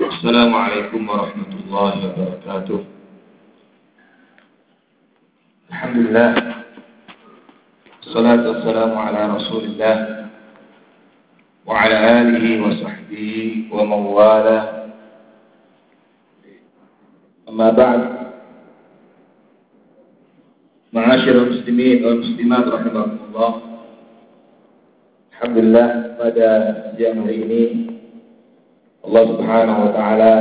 Assalamualaikum warahmatullahi wabarakatuh. Alhamdulillah. Assalatu wassalamu ala Rasulillah wa ala alihi wa sahbihi wa mawala. Amma ba'd. Ma'asyiral muslimin wal muslimat rahimakumullah. Alhamdulillah, pada siang hari ini Allah Subhanahu wa taala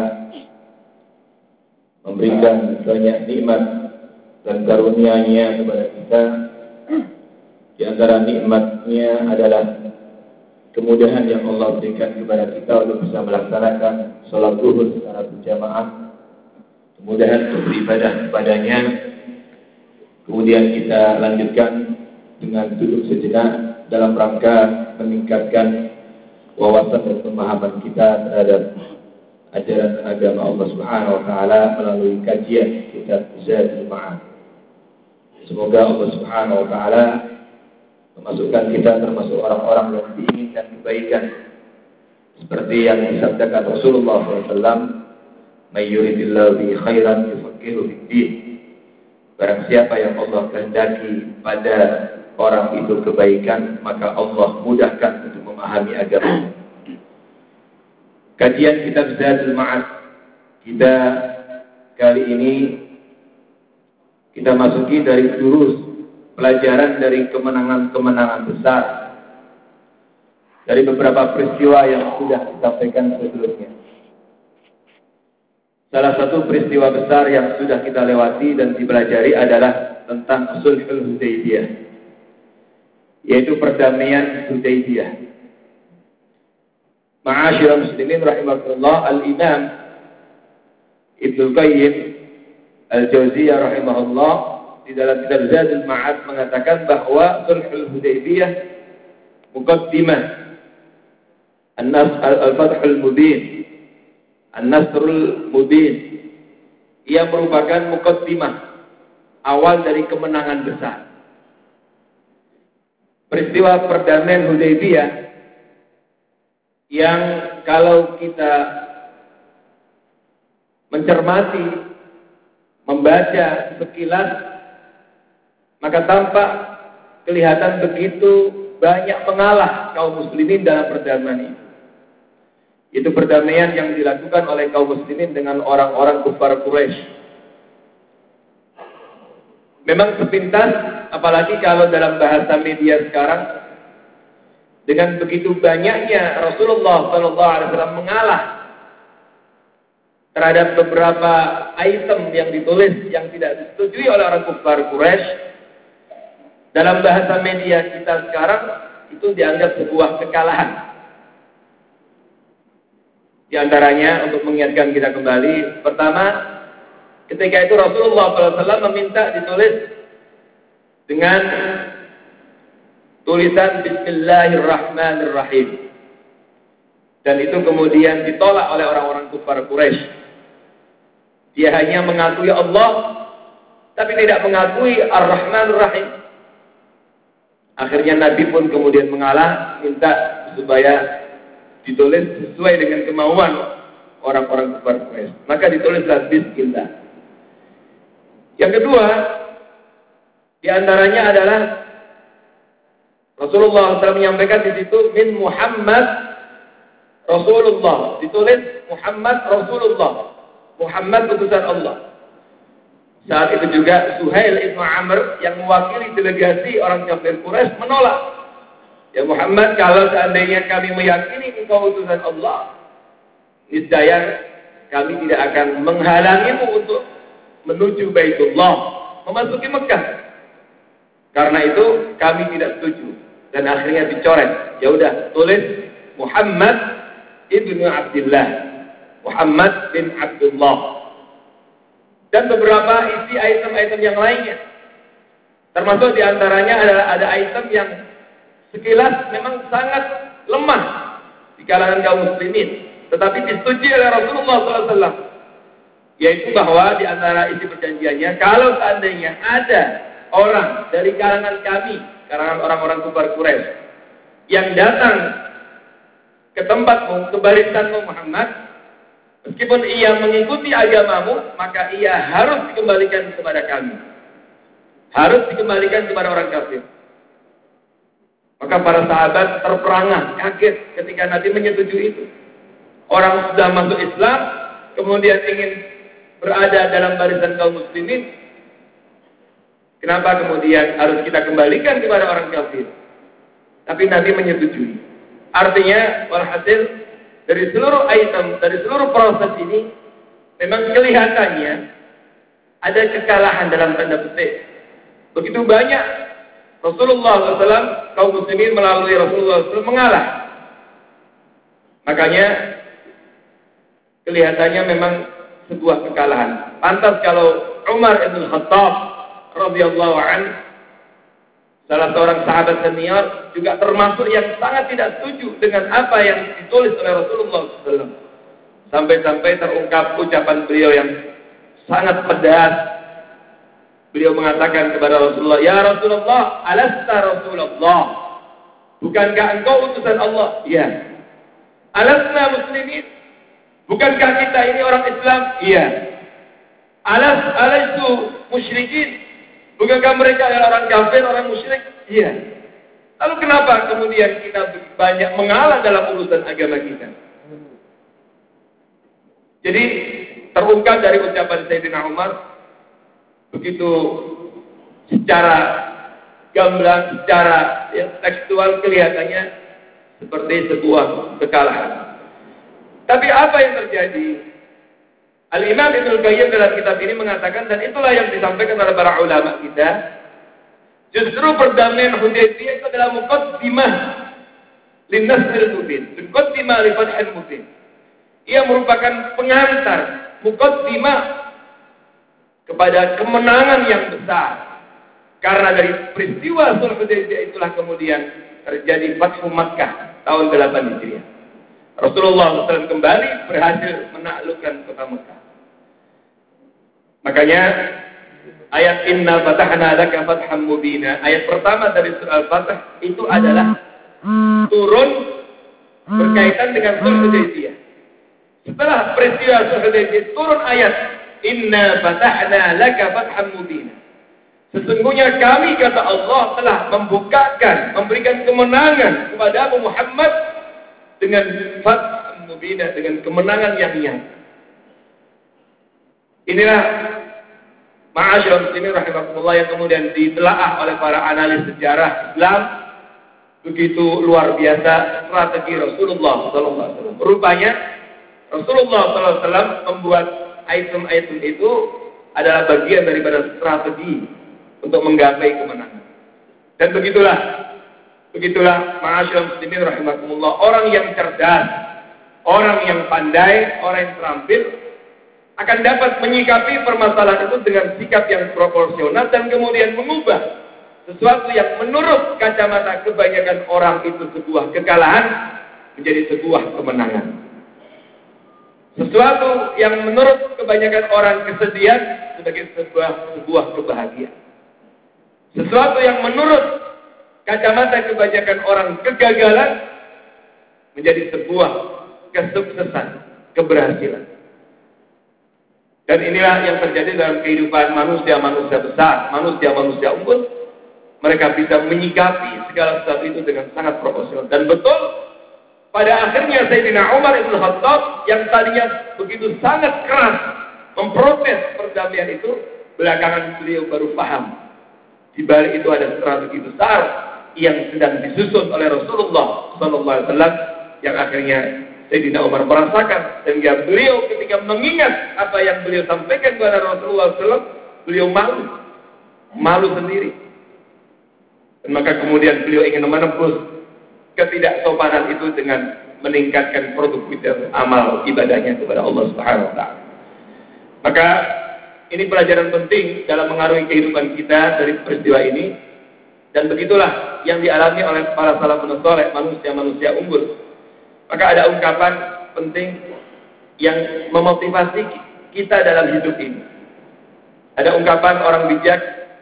memberikan banyak nikmat dan karunia-Nya kepada kita. Di antara nikmatnya adalah kemudahan yang Allah berikan kepada kita untuk bisa melaksanakan salat zuhur secara berjamaah, kemudahan untuk beribadah kepadanya. Kemudian kita lanjutkan dengan duduk sejenak dalam rangka meningkatkan wawasan dan pemahaman kita terhadap ajaran agama Allah Subhanahu wa taala melalui kajian kitab Zadul Ma'ad. Semoga Allah Subhanahu wa taala memasukkan kita termasuk orang-orang yang diinginkan kebaikan, seperti yang disabdakan Rasulullah SAW, "May yuridillahu bihi khairan yufaqihuhu fid-din." Barang siapa yang Allah kehendaki pada orang itu kebaikan, maka Allah mudahkan untuk memahami agama. Kajian kitab Zadul Ma'ad kita kali ini kita masuki dari durus pelajaran dari kemenangan-kemenangan besar dari beberapa peristiwa yang sudah disampaikan sebelumnya. Salah satu peristiwa besar yang sudah kita lewati dan dipelajari adalah tentang Sulhul Hudaybiyah, yaitu perdamaian Hudaybiyah. Ma'asyiral muslimin rahimakumullah, Al-Imam Ibnu Qayyim Al-Jauziyah rahimahullah di dalam kitab Zadul Ma'ad mengatakan bahwa Sulhul Hudaybiyah muqaddimah Al-Fathul Mubin, An-Nasrul Mubin. Ia merupakan muqaddimah, awal dari kemenangan besar. Peristiwa perdamaian Hudaybiyah yang kalau kita mencermati, membaca sekilas, maka tampak kelihatan begitu banyak mengalah kaum muslimin dalam perdamaian itu. Itu perdamaian yang dilakukan oleh kaum muslimin dengan orang-orang kufar Quraisy. Memang sepintas, apalagi kalau dalam bahasa media sekarang, dengan begitu banyaknya Rasulullah SAW mengalah terhadap beberapa item yang ditulis yang tidak disetujui oleh orang kufar Quraisy, dalam bahasa media kita sekarang itu dianggap sebuah kekalahan. Di antaranya, untuk mengingatkan kita kembali, pertama, ketika itu Rasulullah SAW meminta ditulis dengan tulisan Bismillahirrahmanirrahim, dan itu kemudian ditolak oleh orang-orang kufar Quraisy. Dia hanya mengakui Allah, tapi tidak mengakui Ar-Rahmanir-Rahim. Akhirnya Nabi pun kemudian mengalah, minta supaya ditulis sesuai dengan kemauan orang-orang kufar Quraisy. Maka ditulislah Bismillah. Yang kedua, di antaranya adalah Rasulullah SAW menyampaikan di situ min Muhammad Rasulullah, ditulis Muhammad Rasulullah, Muhammad utusan Allah. Saat itu juga Suhail ibn Amr yang mewakili delegasi orang kafir Quraisy menolak. Ya Muhammad, kalau seandainya kami meyakini engkau utusan Allah, niscaya kami tidak akan menghalangimu untuk menuju Baitullah, memasuki Mekah. Karena itu kami tidak setuju. Dan akhirnya dicoret. Ya udah, tulis Muhammad ibnu Abdullah, Muhammad bin Abdullah. Dan beberapa isi item-item yang lainnya. Termasuk diantaranya adalah ada item yang sekilas memang sangat lemah di kalangan kaum muslimin, tetapi disetujui oleh Rasulullah SAW. Yaitu bahwa di antara isi perjanjiannya, kalau seandainya ada orang dari kalangan kami, kalangan orang-orang kufar Quraisy, yang datang ke tempatmu, ke barisanmu Muhammad, Meskipun ia mengikuti agamamu, maka ia harus dikembalikan kepada kami. Harus dikembalikan kepada orang kafir. Maka para sahabat terperangah, kaget ketika Nabi menyetujui itu. Orang sudah masuk Islam, kemudian ingin berada dalam barisan kaum muslimin, kenapa kemudian harus kita kembalikan kepada orang kafir? Tapi Nabi menyetujui. Artinya, walhasil, dari seluruh item, dari seluruh proses ini, memang kelihatannya ada kekalahan dalam tanda petik. Begitu banyak Rasulullah SAW, kaum muslimin melalui Rasulullah SAW mengalah. Makanya, kelihatannya memang sebuah kekalahan. Pantas kalau Umar ibn Khattab radhiyallahu anhu, salah seorang sahabat senior, juga termasuk yang sangat tidak setuju dengan apa yang ditulis oleh Rasulullah SAW. Sampai-sampai terungkap ucapan beliau yang sangat pedas. Beliau mengatakan kepada Rasulullah, "Ya Rasulullah, alasta Rasulullah? Bukankah engkau utusan Allah?" "Iya." "Alasna muslimin? Bukankah kita ini orang Islam?" "Iya." "Alastu musyrikin? Bukankah mereka adalah orang kafir, orang musyrik?" "Iya." "Lalu kenapa kemudian kita banyak mengalah dalam urusan agama kita?" Jadi terungkap dari ucapan Sayyidina Umar, begitu secara gamblang, secara tekstual kelihatannya seperti sebuah kekalahan. Tapi apa yang terjadi? Al-Imam Ibnul Qayyim dalam kitab ini mengatakan, dan itulah yang disampaikan oleh para ulama kita, justru perdamaian Hudaybiyah itu adalah muqaddimah linnasril mubin, muqaddimah li fathil mubin. Ia merupakan pengantar, muqaddimah kepada kemenangan yang besar. Karena dari peristiwa Sulh Hudaybiyah itulah kemudian terjadi Fathu Makkah tahun 8 Hijriah. Rasulullah SAW kembali berhasil menaklukkan kota Mekah. Makanya ayat Inna Fatahna Laka Fatham Mubina, ayat pertama dari surah Al-Fatah itu adalah turun berkaitan dengan Sulh Hudaybiyah. Setelah peristiwa Sulh Hudaybiyah turun ayat Inna Fatahna Laka Fatham Mubina. Sesungguhnya kami, kata Allah, telah membukakan, memberikan kemenangan kepada Muhammad dengan Fatham Mubina, dengan kemenangan yang nyata. Inilah ma'asyiral muslimin rahimakumullah yang kemudian ditelaah oleh para analis sejarah Islam. Begitu luar biasa strategi Rasulullah SAW. Rupanya Rasulullah SAW membuat item-item itu adalah bagian daripada strategi untuk menggapai kemenangan. Dan begitulah ma'asyiral muslimin rahimakumullah, orang yang cerdas, orang yang pandai, orang yang terampil akan dapat menyikapi permasalahan itu dengan sikap yang proporsional dan kemudian mengubah sesuatu yang menurut kacamata kebanyakan orang itu sebuah kekalahan menjadi sebuah kemenangan. Sesuatu yang menurut kebanyakan orang kesedihan sebagai sebuah kebahagiaan. Sesuatu yang menurut kacamata kebanyakan orang kegagalan menjadi sebuah kesuksesan, keberhasilan. Dan inilah yang terjadi dalam kehidupan manusia-manusia besar, manusia-manusia unggul. Mereka bisa menyikapi segala sesuatu itu dengan sangat proporsional. Dan betul, pada akhirnya Sayyidina Umar ibn Khattab yang tadinya begitu sangat keras memprotes perdamaian itu, belakangan beliau baru paham. Di balik itu ada strategi besar yang sedang disusun oleh Rasulullah SAW yang akhirnya Sayyidina Umar merasakan, sehingga beliau ketika mengingat apa yang beliau sampaikan kepada Rasulullah SAW, beliau malu sendiri. Dan maka kemudian beliau ingin menembus ketidaksopanan itu dengan meningkatkan produktivitas amal ibadahnya kepada Allah Subhanahu wa taala. Maka ini pelajaran penting dalam mengaruhi kehidupan kita dari peristiwa ini, dan begitulah yang dialami oleh para salafun saleh, manusia-manusia unggul. Maka ada ungkapan penting yang memotivasi kita dalam hidup ini. Ada ungkapan orang bijak,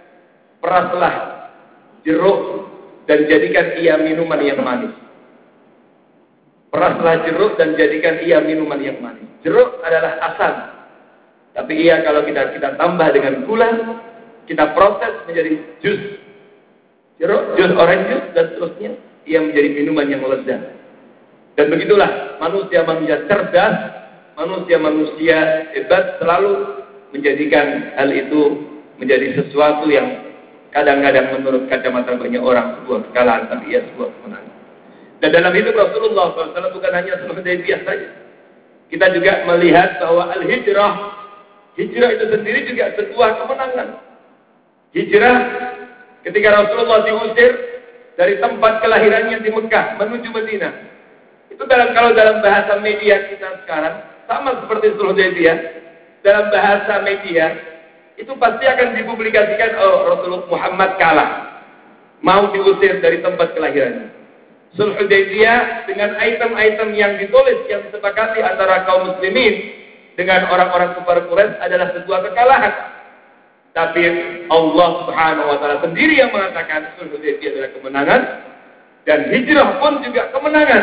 peraslah jeruk dan jadikan ia minuman yang manis. Peraslah jeruk dan jadikan ia minuman yang manis. Jeruk adalah asam. Tapi ia kalau kita tambah dengan gula, kita proses menjadi jus jeruk, jus orange juice, dan seterusnya, ia menjadi minuman yang lezat. Dan begitulah manusia-manusia cerdas, manusia-manusia hebat selalu menjadikan hal itu menjadi sesuatu yang kadang-kadang menurut kacamata banyak orang sebuah kekalahan, tapi ia sebuah kemenangan. Dan dalam hidup Rasulullah SAW bukan hanya sulh Hudaybiyah saja. Kita juga melihat bahwa hijrah itu sendiri juga sebuah kemenangan. Hijrah ketika Rasulullah diusir dari tempat kelahirannya di Mekah menuju Madinah. Itu kalau dalam bahasa media kita sekarang sama seperti sulh Hudaybiyah. Dalam bahasa media itu pasti akan dipublikasikan Rasulullah Muhammad kalah, mau diusir dari tempat kelahirannya. Sulh Hudaybiyah dengan item-item yang ditulis, yang disepakati antara kaum muslimin dengan orang-orang kufar Quraisy adalah sebuah kekalahan. Tapi Allah Subhanahu wa taala sendiri yang mengatakan sulh Hudaybiyah adalah kemenangan, dan hijrah pun juga kemenangan.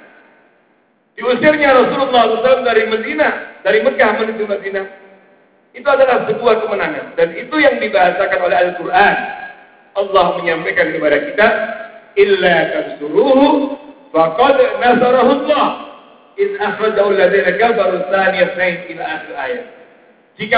Diusirnya Rasulullah SAW dari Mekah menuju Madinah, itu adalah sebuah kemenangan, dan itu yang dibahasakan oleh Al-Quran. Allah menyampaikan kepada kita, illa tansuruhu faqad nasarahu Allah id akhrajahu alladziina kafaru tsaniyatayn ila akhir ayat. Jika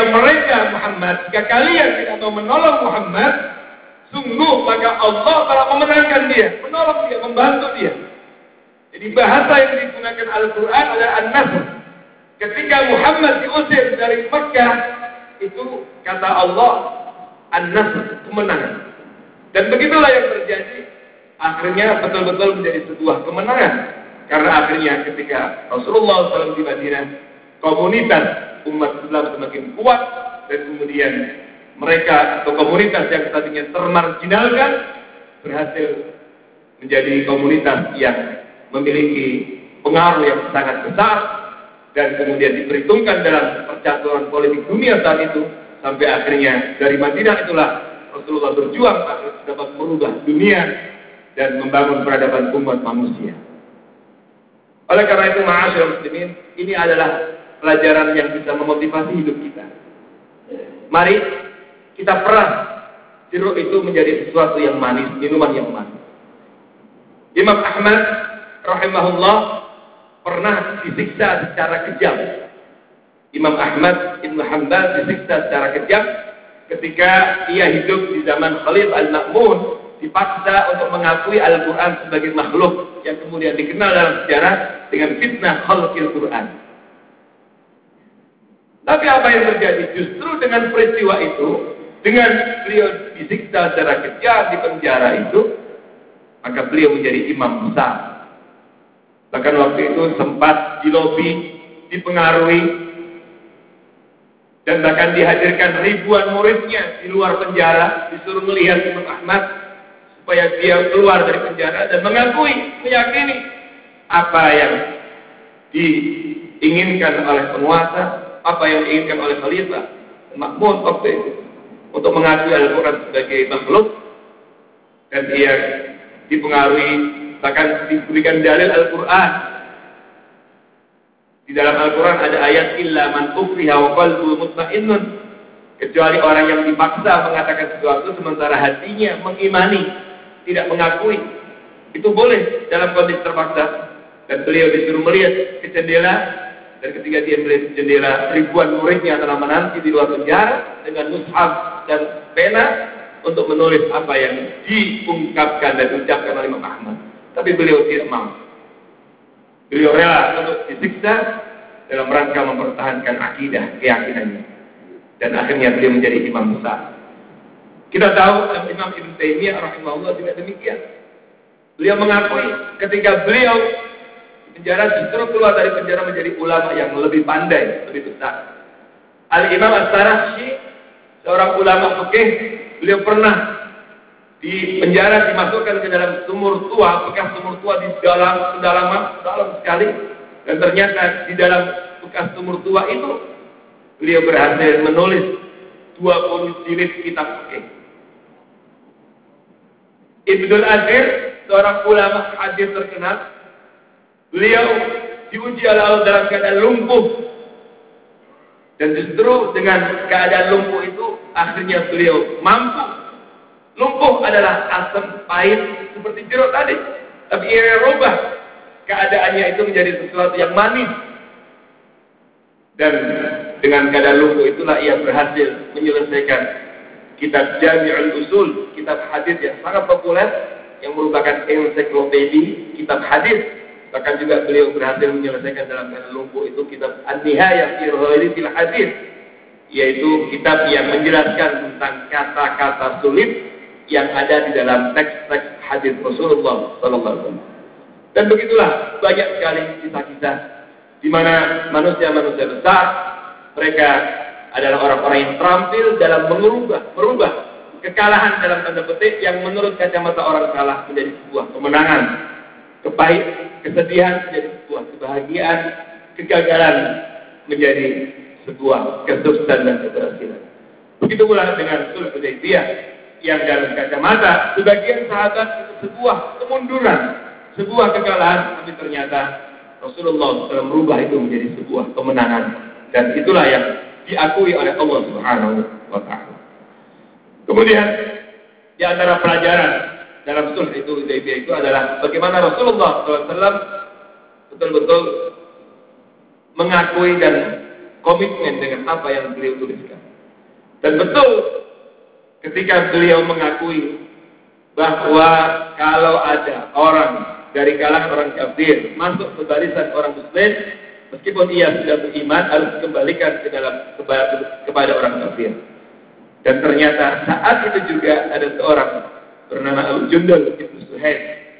kalian tidak mau menolong Muhammad, sungguh maka Allah telah memenangkan dia, menolong dia, membantu dia. Jadi bahasa yang digunakan Al-Quran adalah an-nasr. Ketika Muhammad diusir dari Mekah, itu kata Allah an-nasr, kemenangan. Dan begitulah yang terjadi. Akhirnya betul-betul menjadi sebuah kemenangan. Karena akhirnya ketika Rasulullah SAW di Madinah, komunitas umat Islam semakin kuat, dan kemudian mereka atau komunitas yang tadinya termarginalkan berhasil menjadi komunitas yang memiliki pengaruh yang sangat besar, dan kemudian diperhitungkan dalam percaturan politik dunia saat itu, sampai akhirnya dari Madinah itulah Rasulullah berjuang agar dapat merubah dunia dan membangun peradaban umat manusia. Oleh karena itu, ma'asyiral muslimin, ini adalah pelajaran yang bisa memotivasi hidup kita. Mari kita peras jeruk itu menjadi sesuatu yang manis, minuman yang manis. Imam Ahmad rahimahullah pernah disiksa secara kejam. Imam Ahmad Ibn Hanbal disiksa secara kejam ketika ia hidup di zaman Khalif al-Ma'mun, dipaksa untuk mengakui Al-Quran sebagai makhluk, yang kemudian dikenal dalam sejarah dengan fitnah khalqil Quran. Tapi apa yang terjadi? Justru dengan peristiwa itu, dengan beliau disiksa secara kejam di penjara itu, maka beliau menjadi imam besar. Bahkan waktu itu sempat dilobi, dipengaruhi, dan bahkan dihadirkan ribuan muridnya di luar penjara, disuruh melihat Imam Ahmad supaya dia keluar dari penjara dan meyakini apa yang diinginkan oleh penguasa, apa yang diinginkan oleh Khalifah Ma'mun waktu itu, untuk mengakui Al-Quran sebagai makhluk. Dan ia dipengaruhi, bahkan diberikan dalil Al-Quran. Di dalam Al-Quran ada ayat illa man ukriha wa qalbuhu mutmainnun, kecuali orang yang dipaksa mengatakan sesuatu sementara hatinya mengimani, tidak mengakui. Itu boleh dalam kondisi terpaksa. Dan beliau disuruh melihat ke jendela, dan ketika dia melihat ke jendela, ribuan muridnya telah menanti di luar penjara dengan mushaf dan pena untuk menulis apa yang diungkapkan dan diucapkan oleh Imam Ahmad. Tapi beliau tidak mau. Beliau rela untuk disiksa dalam rangka mempertahankan akidah, keyakinannya. Dan akhirnya beliau menjadi imam besar. Kita tahu Imam Ibn Taimiyah rahimahullah juga demikian. Beliau mengakui ketika beliau di penjara, justru keluar dari penjara menjadi ulama yang lebih pandai, lebih besar. Al-Imam As-Sarakhsi, seorang ulama fikih, beliau pernah di penjara, dimasukkan ke dalam sumur tua, bekas sumur tua di dalam sekali, dan ternyata di dalam bekas sumur tua itu beliau berhasil menulis 20 jilid kitab fikih. Ibnul Athir, seorang ulama hadis terkenal, beliau diuji oleh Allah dalam keadaan lumpuh Dan justru dengan keadaan lumpuh itu akhirnya beliau mampu. Lumpuh adalah asam pahit seperti jeruk tadi, tapi ia rubah keadaannya itu menjadi sesuatu yang manis. Dan dengan keadaan lumpuh itulah ia berhasil menyelesaikan kitab Jami'ul Usul, kitab hadis yang sangat populer, yang merupakan ensiklopedia kitab hadis. Bahkan juga beliau berhasil menyelesaikan dalam keadaan lumpuh itu kitab An-Nihayah fi Gharibil Hadis, yaitu kitab yang menjelaskan tentang kata-kata sulit yang ada di dalam teks-teks hadis Rasulullah SAW. Dan begitulah banyak sekali kisah-kisah di mana manusia-manusia besar, mereka adalah orang-orang yang terampil dalam merubah kekalahan dalam tanda petik yang menurut kacamata orang salah menjadi sebuah kemenangan, kesedihan menjadi sebuah kebahagiaan, kegagalan menjadi sebuah kesuksesan dan keberhasilan. Begitu pula dengan Sulh Hudaybiyah yang dalam kacamata sebagian sahabat itu sebuah kemunduran, sebuah kekalahan, tapi ternyata Rasulullah SAW merubah itu menjadi sebuah kemenangan, dan itulah yang diakui oleh Allah Subhanahu wa Ta'ala. Kemudian di antara pelajaran dalam sulh itu Hudaybiyah itu adalah bagaimana Rasulullah SAW betul-betul mengakui dan komitmen dengan apa yang beliau tuliskan. Dan betul ketika beliau mengakui bahwa kalau ada orang dari kalangan orang kafir masuk ke barisan orang muslim, meskipun ia sudah beriman, harus dikembalikan kepada orang kafir. Dan ternyata saat itu juga ada seorang bernama Abu Jundal Ibn Suhail,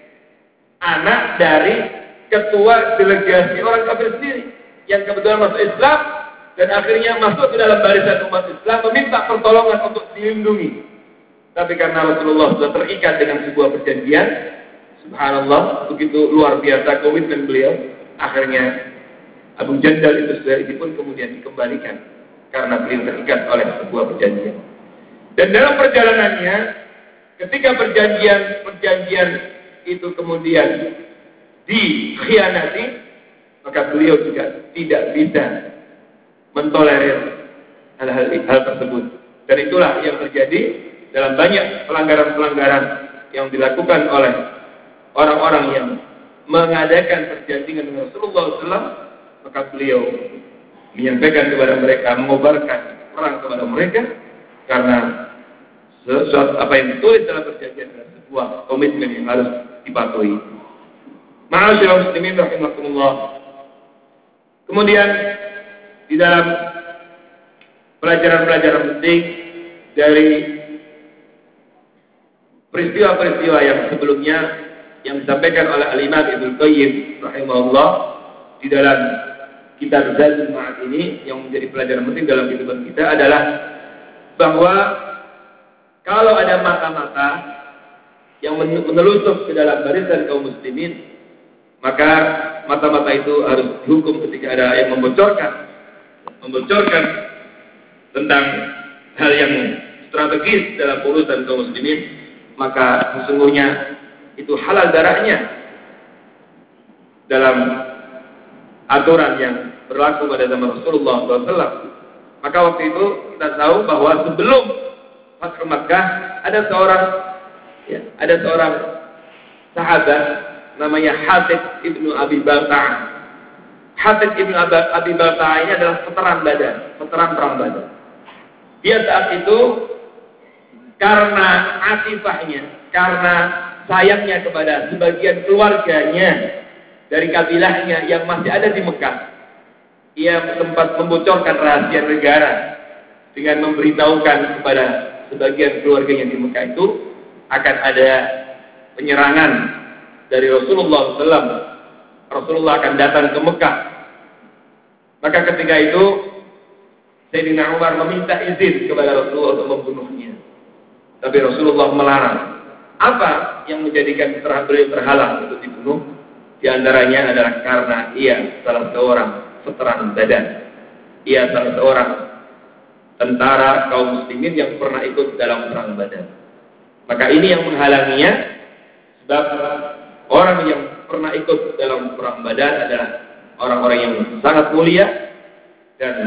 anak dari ketua delegasi orang kafir sendiri, yang kebetulan masuk Islam dan akhirnya masuk ke dalam barisan umat Islam, meminta pertolongan untuk dilindungi. Tapi karena Rasulullah sudah terikat dengan sebuah perjanjian, subhanallah, begitu luar biasa komitmen beliau, akhirnya Abu Jandal itu pun kemudian dikembalikan karena beliau terikat oleh sebuah perjanjian. Dan dalam perjalanannya, ketika perjanjian itu kemudian dikhianati, maka beliau juga tidak bisa mentolerir hal tersebut. Dan itulah yang terjadi dalam banyak pelanggaran-pelanggaran yang dilakukan oleh orang-orang yang mengadakan perjanjian dengan Rasulullah SAW. Maka beliau menyampaikan kepada mereka, mengobarkan perang kepada mereka, karena sesuatu apa yang ditulis dalam perjanjian adalah sebuah komitmen yang harus dipatuhi. Ma'asyiral muslimin rahimakumullah. Kemudian di dalam pelajaran-pelajaran penting dari peristiwa-peristiwa yang sebelumnya yang disampaikan oleh Al-Imam Ibnu Qayyim rahimahullah di dalam kitab Zadul Ma'ad ini, yang menjadi pelajaran penting dalam kehidupan kita adalah bahwa kalau ada mata-mata yang menelusup ke dalam barisan kaum muslimin, maka mata-mata itu harus dihukum ketika ada yang membocorkan tentang hal yang strategis dalam urusan kaum muslimin, maka sesungguhnya itu halal darahnya dalam aturan yang berlaku pada zaman Rasulullah SAW. Maka waktu itu kita tahu bahwa sebelum Fathu Makkah ada seorang sahabat namanya Hatib ibnu Abi Balta'ah. Hatib ibnu Abi Balta'ah ini adalah veteran perang Badar. Dia saat itu karena atifahnya, karena sayangnya kepada sebagian keluarganya dari kabilahnya yang masih ada di Mekah, ia sempat membocorkan rahasia negara dengan memberitahukan kepada sebagian keluarganya di Mekah itu akan ada penyerangan dari Rasulullah SAW. Rasulullah akan datang ke Mekah. Maka ketika itu Sayyidina Umar meminta izin kepada Rasulullah untuk membunuhnya. Tapi Rasulullah melarang. Apa yang menjadikan beliau terhalang untuk dibunuh? Di antaranya adalah karena ia salah seorang veteran Badar. Ia salah seorang tentara kaum muslimin yang pernah ikut dalam perang Badar. Maka ini yang menghalanginya, sebab orang yang pernah ikut dalam perang Badar adalah orang-orang yang sangat mulia, dan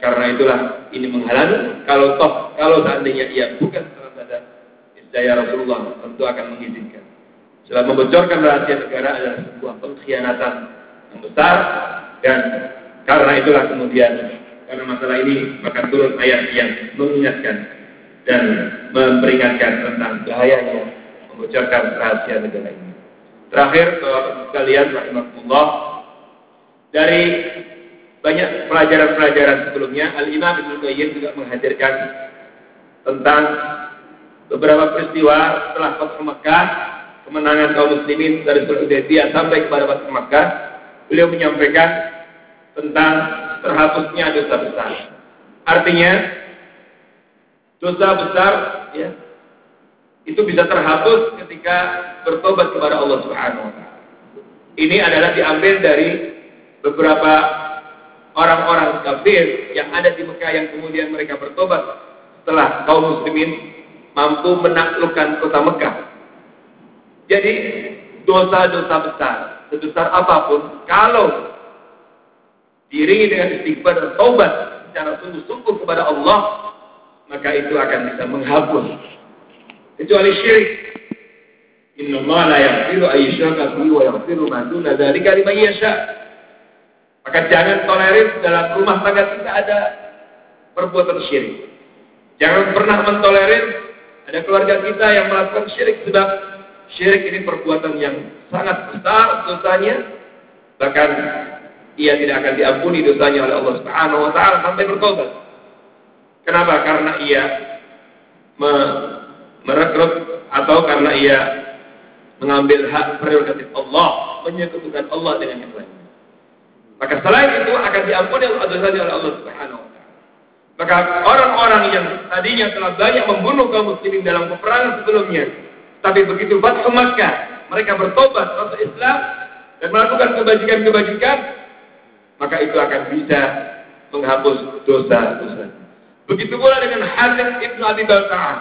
karena itulah ini menghalangi. Kalau seandainya ia bukan sahabat niscaya Rasulullah tentu akan mengizinkan. Setelah membocorkan rahasia negara adalah sebuah pengkhianatan yang besar, dan karena itulah kemudian karena masalah ini maka turun ayat yang mengingatkan dan memperingatkan tentang bahayanya membocorkan rahasia negara ini. Terakhir, Bapak sekalian rahimakumullah, dari banyak pelajaran-pelajaran sebelumnya, Al-Imam Ibnu Qayyim juga menghadirkan tentang beberapa peristiwa setelah Fathu Makkah, kemenangan kaum muslimin dari Sulh Hudaybiyah sampai kepada Fathu Makkah. Beliau menyampaikan tentang terhapusnya dosa besar. Artinya dosa besar ya, itu bisa terhapus ketika bertobat kepada Allah Subhanahu wa taala. Ini adalah diambil dari beberapa orang-orang kafir yang ada di Mekah yang kemudian mereka bertobat setelah kaum muslimin mampu menaklukkan kota Mekah. Jadi dosa-dosa besar, sebesar apapun, kalau diiringi dengan istighfar dan taubat secara sungguh-sungguh kepada Allah, maka itu akan bisa menghapus. Kecuali syirik. Innallaha la yaghfiru an yushraka bihi wa yaghfiru ma duna dzalika liman yasha. Maka jangan tolerir dalam rumah tangga kita ada perbuatan syirik. Jangan pernah mentolerir ada keluarga kita yang melakukan syirik, sebab syirik ini perbuatan yang sangat besar dosanya, bahkan ia tidak akan diampuni dosanya oleh Allah Subhanahu wa taala sampai bertobat. Kenapa? Karena ia merekrut atau karena ia mengambil hak prerogatif Allah, menyekutukan Allah dengan yang lain. Maka selain itu akan diampuni dosanya oleh Allah Subhanahu wa taala. Maka orang-orang yang tadinya telah banyak membunuh kaum muslimin dalam peperangan sebelumnya, tapi begitu Fathu Makkah mereka bertobat masuk Islam dan melakukan kebajikan-kebajikan, maka itu akan bisa menghapus dosa-dosa. Begitu pula dengan Hatib Ibnu Abi Balta'ah.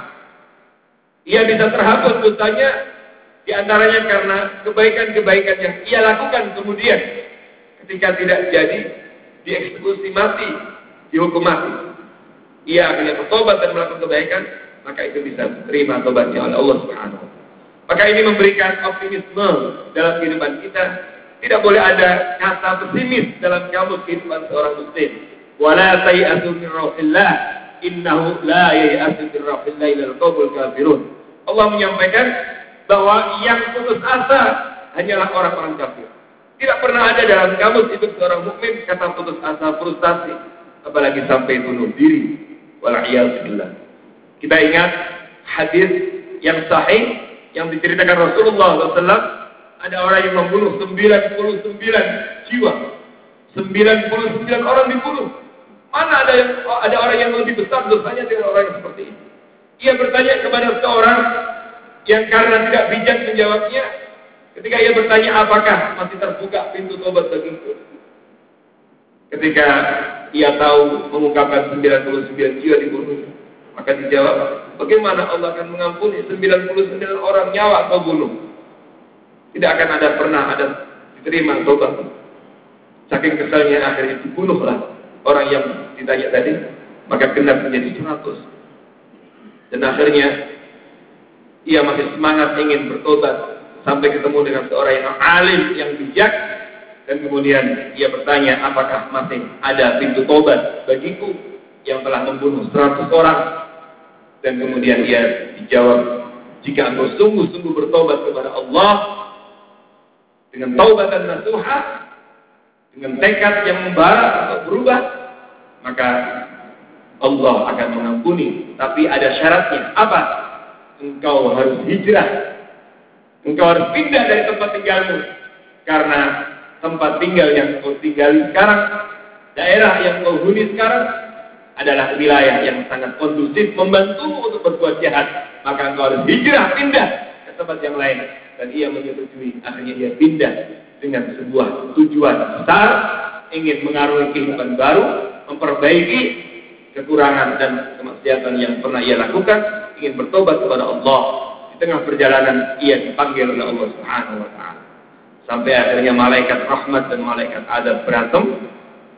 Ia bisa terhapus dosanya di antaranya karena kebaikan-kebaikan yang ia lakukan kemudian ketika tidak jadi dieksekusi mati, dihukum mati. Ia akhirnya bertobat dan melakukan kebaikan, maka itu bisa diterima tobatnya oleh Allah Subhanahu wa taala. Maka ini memberikan optimisme dalam kehidupan kita. Tidak boleh ada kata pesimis dalam kamus kehidupan seorang muslim. Wala tayasu min rauhillah, innahu la yayasu min rauhillah illa al-qaumul kafirun. Allah menyampaikan bahwa yang putus asa hanyalah orang-orang kafir. Tidak pernah ada dalam kamus hidup seorang mukmin kata putus asa, frustasi, apalagi sampai bunuh diri. Wal'iyadzubillah. Kita ingat hadis yang sahih yang diceritakan Rasulullah SAW, ada orang yang membunuh 99 jiwa. 99 orang dibunuh. Mana ada orang yang lebih besar dosanya dengan orang yang seperti ini? Ia bertanya kepada seorang yang karena tidak bijak menjawabnya, ketika ia bertanya apakah masih terbuka pintu tobat bagiku. Ketika ia tahu mengungkapkan 99 jiwa dibunuh, maka dijawab, bagaimana Allah akan mengampuni 99 orang nyawa kau bunuh? Tidak akan pernah ada diterima tobat. Saking kesalnya akhirnya dibunuhlah orang yang ditanya tadi, maka genap menjadi 100. Dan akhirnya ia masih semangat ingin bertobat sampai ketemu dengan seorang yang alim, yang bijak, dan kemudian ia bertanya, apakah masih ada pintu tobat bagiku yang telah membunuh 100 orang? Dan kemudian ia dijawab, jika engkau sungguh-sungguh bertobat kepada Allah dengan taubat dan nasuhah, dengan tekad yang membara atau berubah, maka Allah akan mengampuni. Tapi ada syaratnya. Apa? Engkau harus hijrah. Engkau harus pindah dari tempat tinggalmu. Karena tempat tinggal yang kau tinggali sekarang, daerah yang kau huni sekarang, adalah wilayah yang sangat kondusif membantumu untuk berbuat jahat. Maka engkau harus hijrah, pindah ke tempat yang lain. Dan ia menyetujui. Akhirnya ia pindah dengan sebuah tujuan besar, ingin mengarungi kehidupan baru, memperbaiki kekurangan dan kemaksiatan yang pernah ia lakukan, ingin bertobat kepada Allah. Di tengah perjalanan ia dipanggil oleh Allah Subhanahu wa taala. Sampai akhirnya malaikat rahmat dan malaikat azab berantem,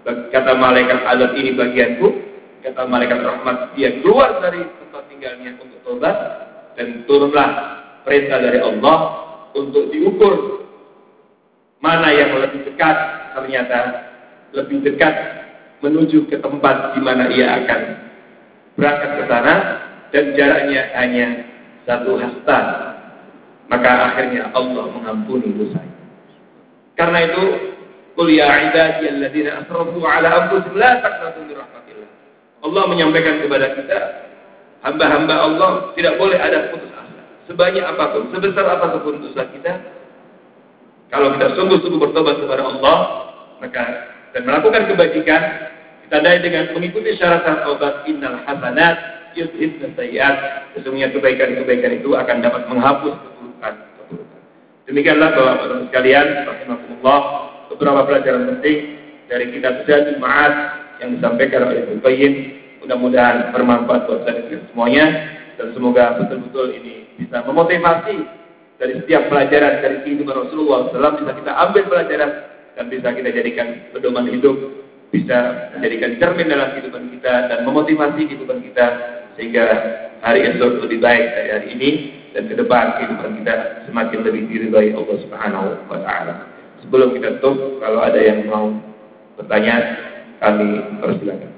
Kata malaikat azab ini bagianku, kata malaikat rahmat dia keluar dari tempat tinggalnya untuk tobat, dan turunlah perintah dari Allah untuk diukur mana yang lebih dekat, ternyata lebih dekat menuju ke tempat di mana ia akan berangkat ke sana, dan jaraknya hanya 1 hasta. Maka akhirnya Allah mengampuni dosanya. Karena itu, qul ya ibadiyalladzina asrafu ala anfusihim la taqnatu min rahmatillah. Allah menyampaikan kepada kita, hamba-hamba Allah tidak boleh ada putus asa. Sebanyak apapun, sebesar apapun dosa kita, kalau kita sungguh-sungguh bertobat kepada Allah, maka dan melakukan kebajikan, ditandai dengan mengikuti syarat-syarat taubat, innal hasanat yudhibna sayyi'at. Sesungguhnya kebaikan-kebaikan itu akan dapat menghapus keburukan. Demikianlah Bapak-Bapak sekalian, rahimakumullah, beberapa pelajaran penting dari kitab Zadul Ma'ad yang disampaikan oleh Ibnu Qayyim. Mudah-mudahan bermanfaat buat kita semuanya, dan semoga betul-betul ini bisa memotivasi dari setiap pelajaran dari kehidupan Rasulullah SAW, bisa kita ambil pelajaran dan bisa kita jadikan pedoman hidup, bisa menjadikan cermin dalam kehidupan kita dan memotivasi kehidupan kita sehingga hari esok lebih baik dari hari ini, dan ke depan kehidupan kita semakin lebih diridhai Allah Subhanahu wa taala. Sebelum kita tutup, kalau ada yang mau bertanya, kami persilakan.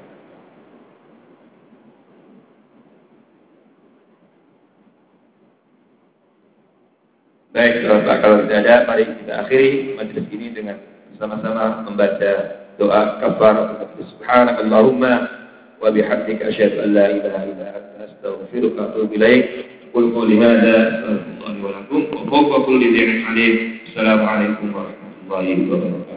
Baik, kalau tidak ada, mari kita akhiri majelis ini dengan sama-sama membaca doa kafaratul majlis. Subhanakallahumma wa bihamdika asyhadu an la ilaha illa anta astaghfiruka wa atubu ilaik. Qul qawli hadza astaghfirullahi wa lakum wa fawqa kulli dhin alim. Assalamualaikum warahmatullahi wabarakatuh.